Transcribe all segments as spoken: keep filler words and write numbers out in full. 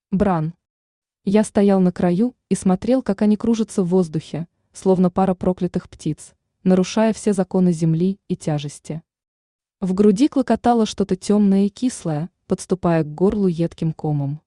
Бран. Я стоял на краю и смотрел, как они кружатся в воздухе, словно пара проклятых птиц, нарушая все законы земли и тяжести. В груди клокотало что-то темное и кислое, подступая к горлу едким комом.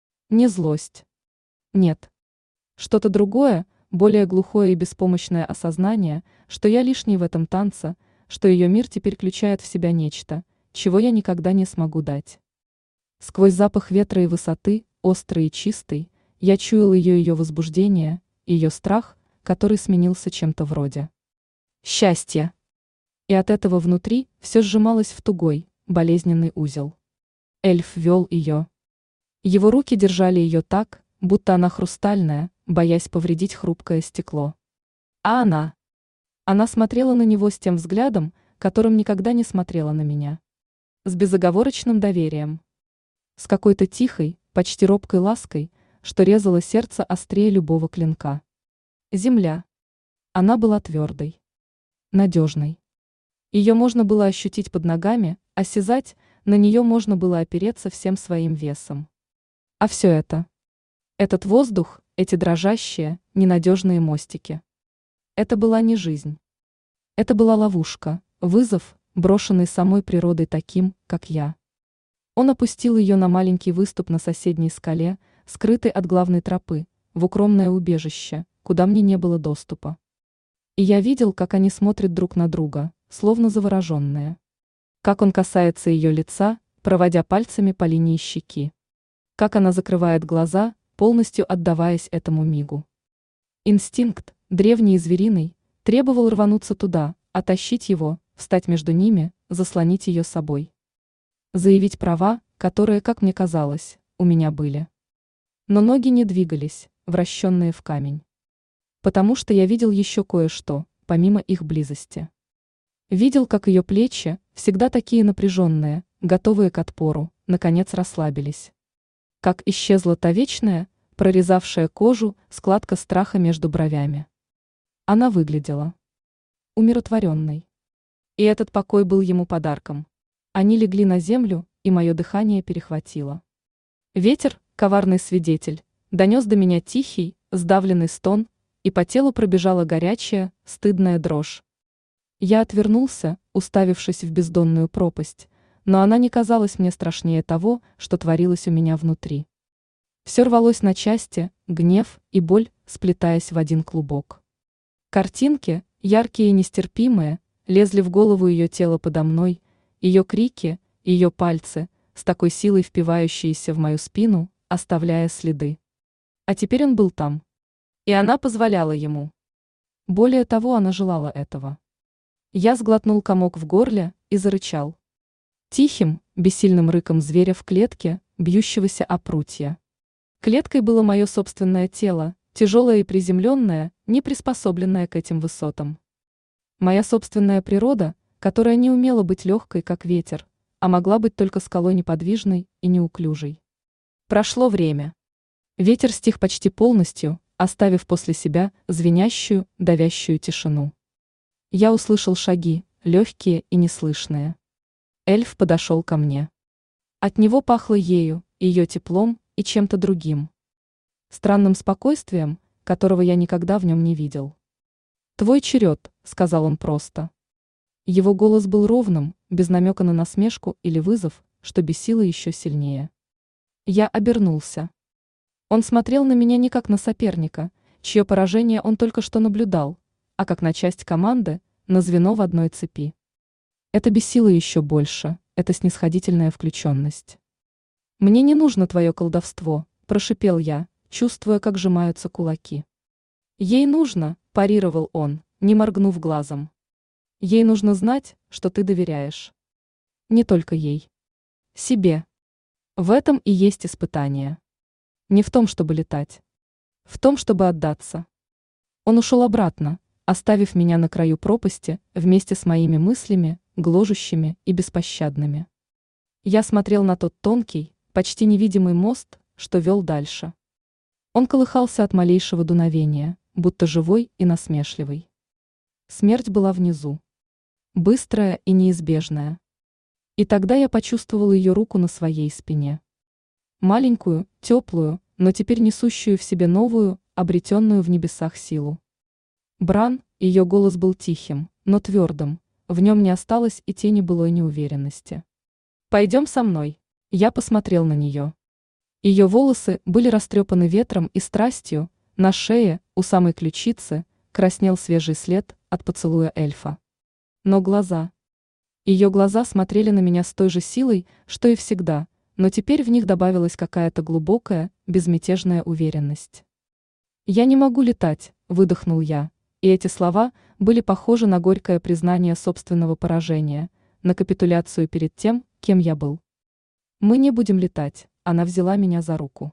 Не злость. Нет. Что-то другое, более глухое и беспомощное осознание, что я лишний в этом танце, что ее мир теперь включает в себя нечто, чего я никогда не смогу дать. Сквозь запах ветра и высоты, острый и чистый, я чуял ее ее возбуждение, ее страх, который сменился чем-то вроде счастья. И от этого внутри все сжималось в тугой, болезненный узел. Эльф вел ее. Его руки держали ее так, будто она хрустальная, боясь повредить хрупкое стекло. А она? Она смотрела на него с тем взглядом, которым никогда не смотрела на меня. С безоговорочным доверием. С какой-то тихой, почти робкой лаской, что резало сердце острее любого клинка. Земля. Она была твердой. Надежной. Ее можно было ощутить под ногами, осязать, на нее можно было опереться всем своим весом. А все это? Этот воздух, эти дрожащие, ненадежные мостики. Это была не жизнь. Это была ловушка, вызов, брошенный самой природой таким, как я. Он опустил ее на маленький выступ на соседней скале, скрытый от главной тропы, в укромное убежище, куда мне не было доступа. И я видел, как они смотрят друг на друга, словно завороженные. Как он касается ее лица, проводя пальцами по линии щеки. Как она закрывает глаза, полностью отдаваясь этому мигу. Инстинкт, древний и звериный, требовал рвануться туда, оттащить его, встать между ними, заслонить ее собой. Заявить права, которые, как мне казалось, у меня были. Но ноги не двигались, вращенные в камень. Потому что я видел еще кое-что, помимо их близости. Видел, как ее плечи, всегда такие напряженные, готовые к отпору, наконец расслабились. Как исчезла та вечная, прорезавшая кожу, складка страха между бровями. Она выглядела умиротворенной. И этот покой был ему подарком. Они легли на землю, и мое дыхание перехватило. Ветер, коварный свидетель, донес до меня тихий, сдавленный стон, и по телу пробежала горячая, стыдная дрожь. Я отвернулся, уставившись в бездонную пропасть, но она не казалась мне страшнее того, что творилось у меня внутри. Все рвалось на части, гнев и боль, сплетаясь в один клубок. Картинки, яркие и нестерпимые, лезли в голову ее тела подо мной, ее крики, ее пальцы, с такой силой впивающиеся в мою спину, оставляя следы. А теперь он был там. И она позволяла ему. Более того, она желала этого. Я сглотнул комок в горле и зарычал. Тихим, бессильным рыком зверя в клетке, бьющегося о прутья. Клеткой было мое собственное тело, тяжелое и приземленное, не приспособленное к этим высотам. Моя собственная природа, которая не умела быть легкой, как ветер, а могла быть только скалой неподвижной и неуклюжей. Прошло время. Ветер стих почти полностью, оставив после себя звенящую, давящую тишину. Я услышал шаги, легкие и неслышные. Эльф подошел ко мне. От него пахло ею, ее теплом и чем-то другим. Странным спокойствием, которого я никогда в нем не видел. «Твой черед», — сказал он просто. Его голос был ровным, без намека на насмешку или вызов, что бесило еще сильнее. Я обернулся. Он смотрел на меня не как на соперника, чье поражение он только что наблюдал, а как на часть команды, на звено в одной цепи. Это бесило еще больше, эта снисходительная включенность. «Мне не нужно твое колдовство», – прошипел я, чувствуя, как сжимаются кулаки. «Ей нужно», – парировал он, не моргнув глазом. «Ей нужно знать, что ты доверяешь. Не только ей. Себе. В этом и есть испытание. Не в том, чтобы летать. В том, чтобы отдаться». Он ушел обратно, оставив меня на краю пропасти вместе с моими мыслями, гложущими и беспощадными. Я смотрел на тот тонкий, почти невидимый мост, что вел дальше. Он колыхался от малейшего дуновения, будто живой и насмешливый. Смерть была внизу. Быстрая и неизбежная. И тогда я почувствовал ее руку на своей спине. Маленькую, теплую, но теперь несущую в себе новую, обретенную в небесах силу. Бран, ее голос был тихим, но твердым, в нем не осталось и тени былой неуверенности. «Пойдем со мной». Я посмотрел на нее. Ее волосы были растрепаны ветром и страстью, на шее, у самой ключицы, краснел свежий след от поцелуя эльфа. Но глаза... Ее глаза смотрели на меня с той же силой, что и всегда, но теперь в них добавилась какая-то глубокая, безмятежная уверенность. «Я не могу летать», — выдохнул я, и эти слова были похожи на горькое признание собственного поражения, на капитуляцию перед тем, кем я был. «Мы не будем летать», — она взяла меня за руку.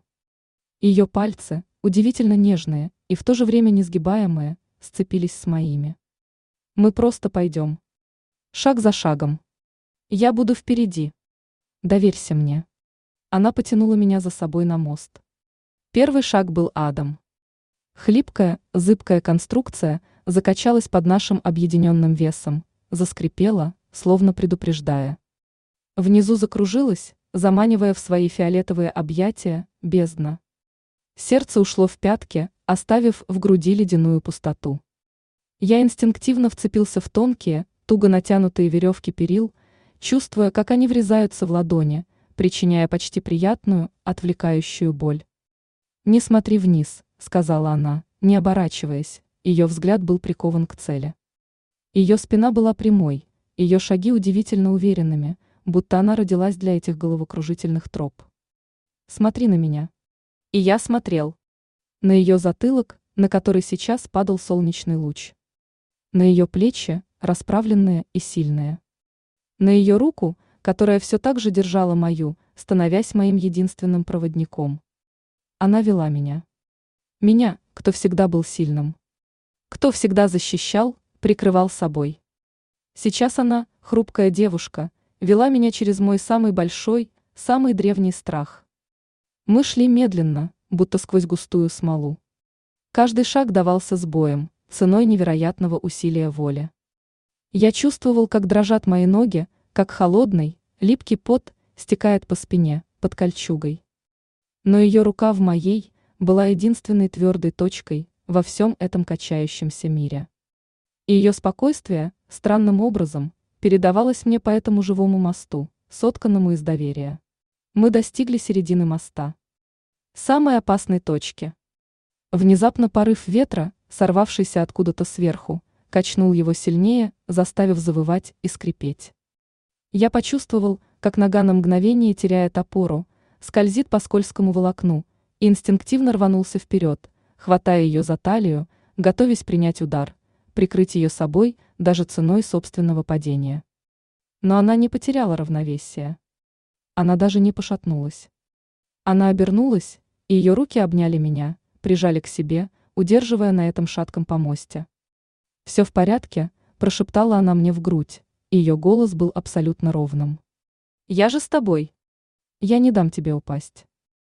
Ее пальцы, удивительно нежные и в то же время несгибаемые, сцепились с моими. «Мы просто пойдем. Шаг за шагом. Я буду впереди. Доверься мне». Она потянула меня за собой на мост. Первый шаг был адом. Хлипкая, зыбкая конструкция закачалась под нашим объединенным весом, заскрипела, словно предупреждая. Внизу закружилась, заманивая в свои фиолетовые объятия, бездна. Сердце ушло в пятки, оставив в груди ледяную пустоту. Я инстинктивно вцепился в тонкие, туго натянутые веревки перил, чувствуя, как они врезаются в ладони, причиняя почти приятную, отвлекающую боль. «Не смотри вниз», — сказала она, не оборачиваясь, ее взгляд был прикован к цели. Ее спина была прямой, ее шаги удивительно уверенными, будто она родилась для этих головокружительных троп. «Смотри на меня». И я смотрел. На ее затылок, на который сейчас падал солнечный луч. На ее плечи, расправленные и сильные. На ее руку, которая все так же держала мою, становясь моим единственным проводником. Она вела меня. Меня, кто всегда был сильным. Кто всегда защищал, прикрывал собой. Сейчас она, хрупкая девушка, вела меня через мой самый большой, самый древний страх. Мы шли медленно, будто сквозь густую смолу. Каждый шаг давался с боем, ценой невероятного усилия воли. Я чувствовал, как дрожат мои ноги, как холодный, липкий пот стекает по спине, под кольчугой. Но ее рука в моей была единственной твердой точкой во всем этом качающемся мире. И ее спокойствие, странным образом, передавалось мне по этому живому мосту, сотканному из доверия. Мы достигли середины моста. Самой опасной точки. Внезапно порыв ветра, сорвавшийся откуда-то сверху, качнул его сильнее, заставив завывать и скрипеть. Я почувствовал, как нога на мгновение теряет опору, скользит по скользкому волокну, и инстинктивно рванулся вперед, хватая ее за талию, готовясь принять удар, прикрыть ее собой даже ценой собственного падения. Но она не потеряла равновесия. Она даже не пошатнулась. Она обернулась, и ее руки обняли меня, прижали к себе, удерживая на этом шатком помосте. «Все в порядке», – прошептала она мне в грудь, и ее голос был абсолютно ровным. «Я же с тобой. Я не дам тебе упасть».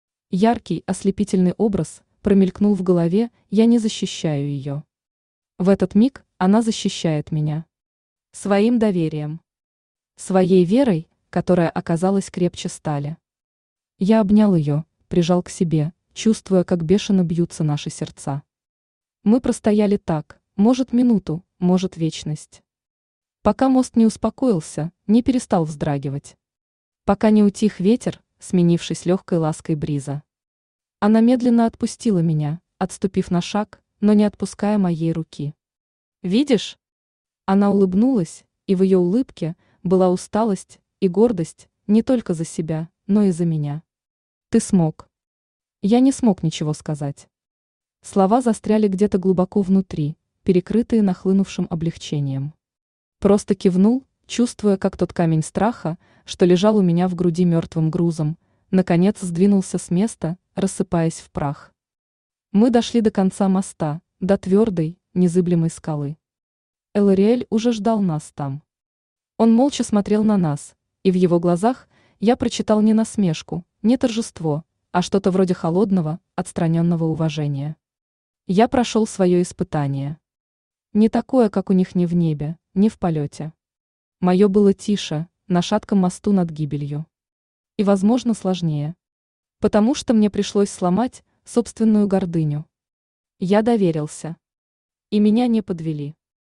Яркий, ослепительный образ промелькнул в голове, я не защищаю ее. В этот миг она защищает меня. Своим доверием. Своей верой, которая оказалась крепче стали. Я обнял ее, прижал к себе, чувствуя, как бешено бьются наши сердца. Мы простояли так, может минуту, может вечность. Пока мост не успокоился, не перестал вздрагивать. Пока не утих ветер, сменившись легкой лаской бриза. Она медленно отпустила меня, отступив на шаг, но не отпуская моей руки. «Видишь?» Она улыбнулась, и в ее улыбке была усталость и гордость не только за себя, но и за меня. «Ты смог». Я не смог ничего сказать. Слова застряли где-то глубоко внутри, перекрытые нахлынувшим облегчением. Просто кивнул, чувствуя, как тот камень страха, что лежал у меня в груди мертвым грузом, наконец сдвинулся с места, рассыпаясь в прах. Мы дошли до конца моста, до твердой, незыблемой скалы. Элариэль уже ждал нас там. Он молча смотрел на нас, и в его глазах я прочитал не насмешку, не торжество, а что-то вроде холодного, отстраненного уважения. Я прошел свое испытание. Не такое, как у них ни в небе, ни в полете. Мое было тише, на шатком мосту над гибелью. И, возможно, сложнее. Потому что мне пришлось сломать собственную гордыню. Я доверился. И меня не подвели.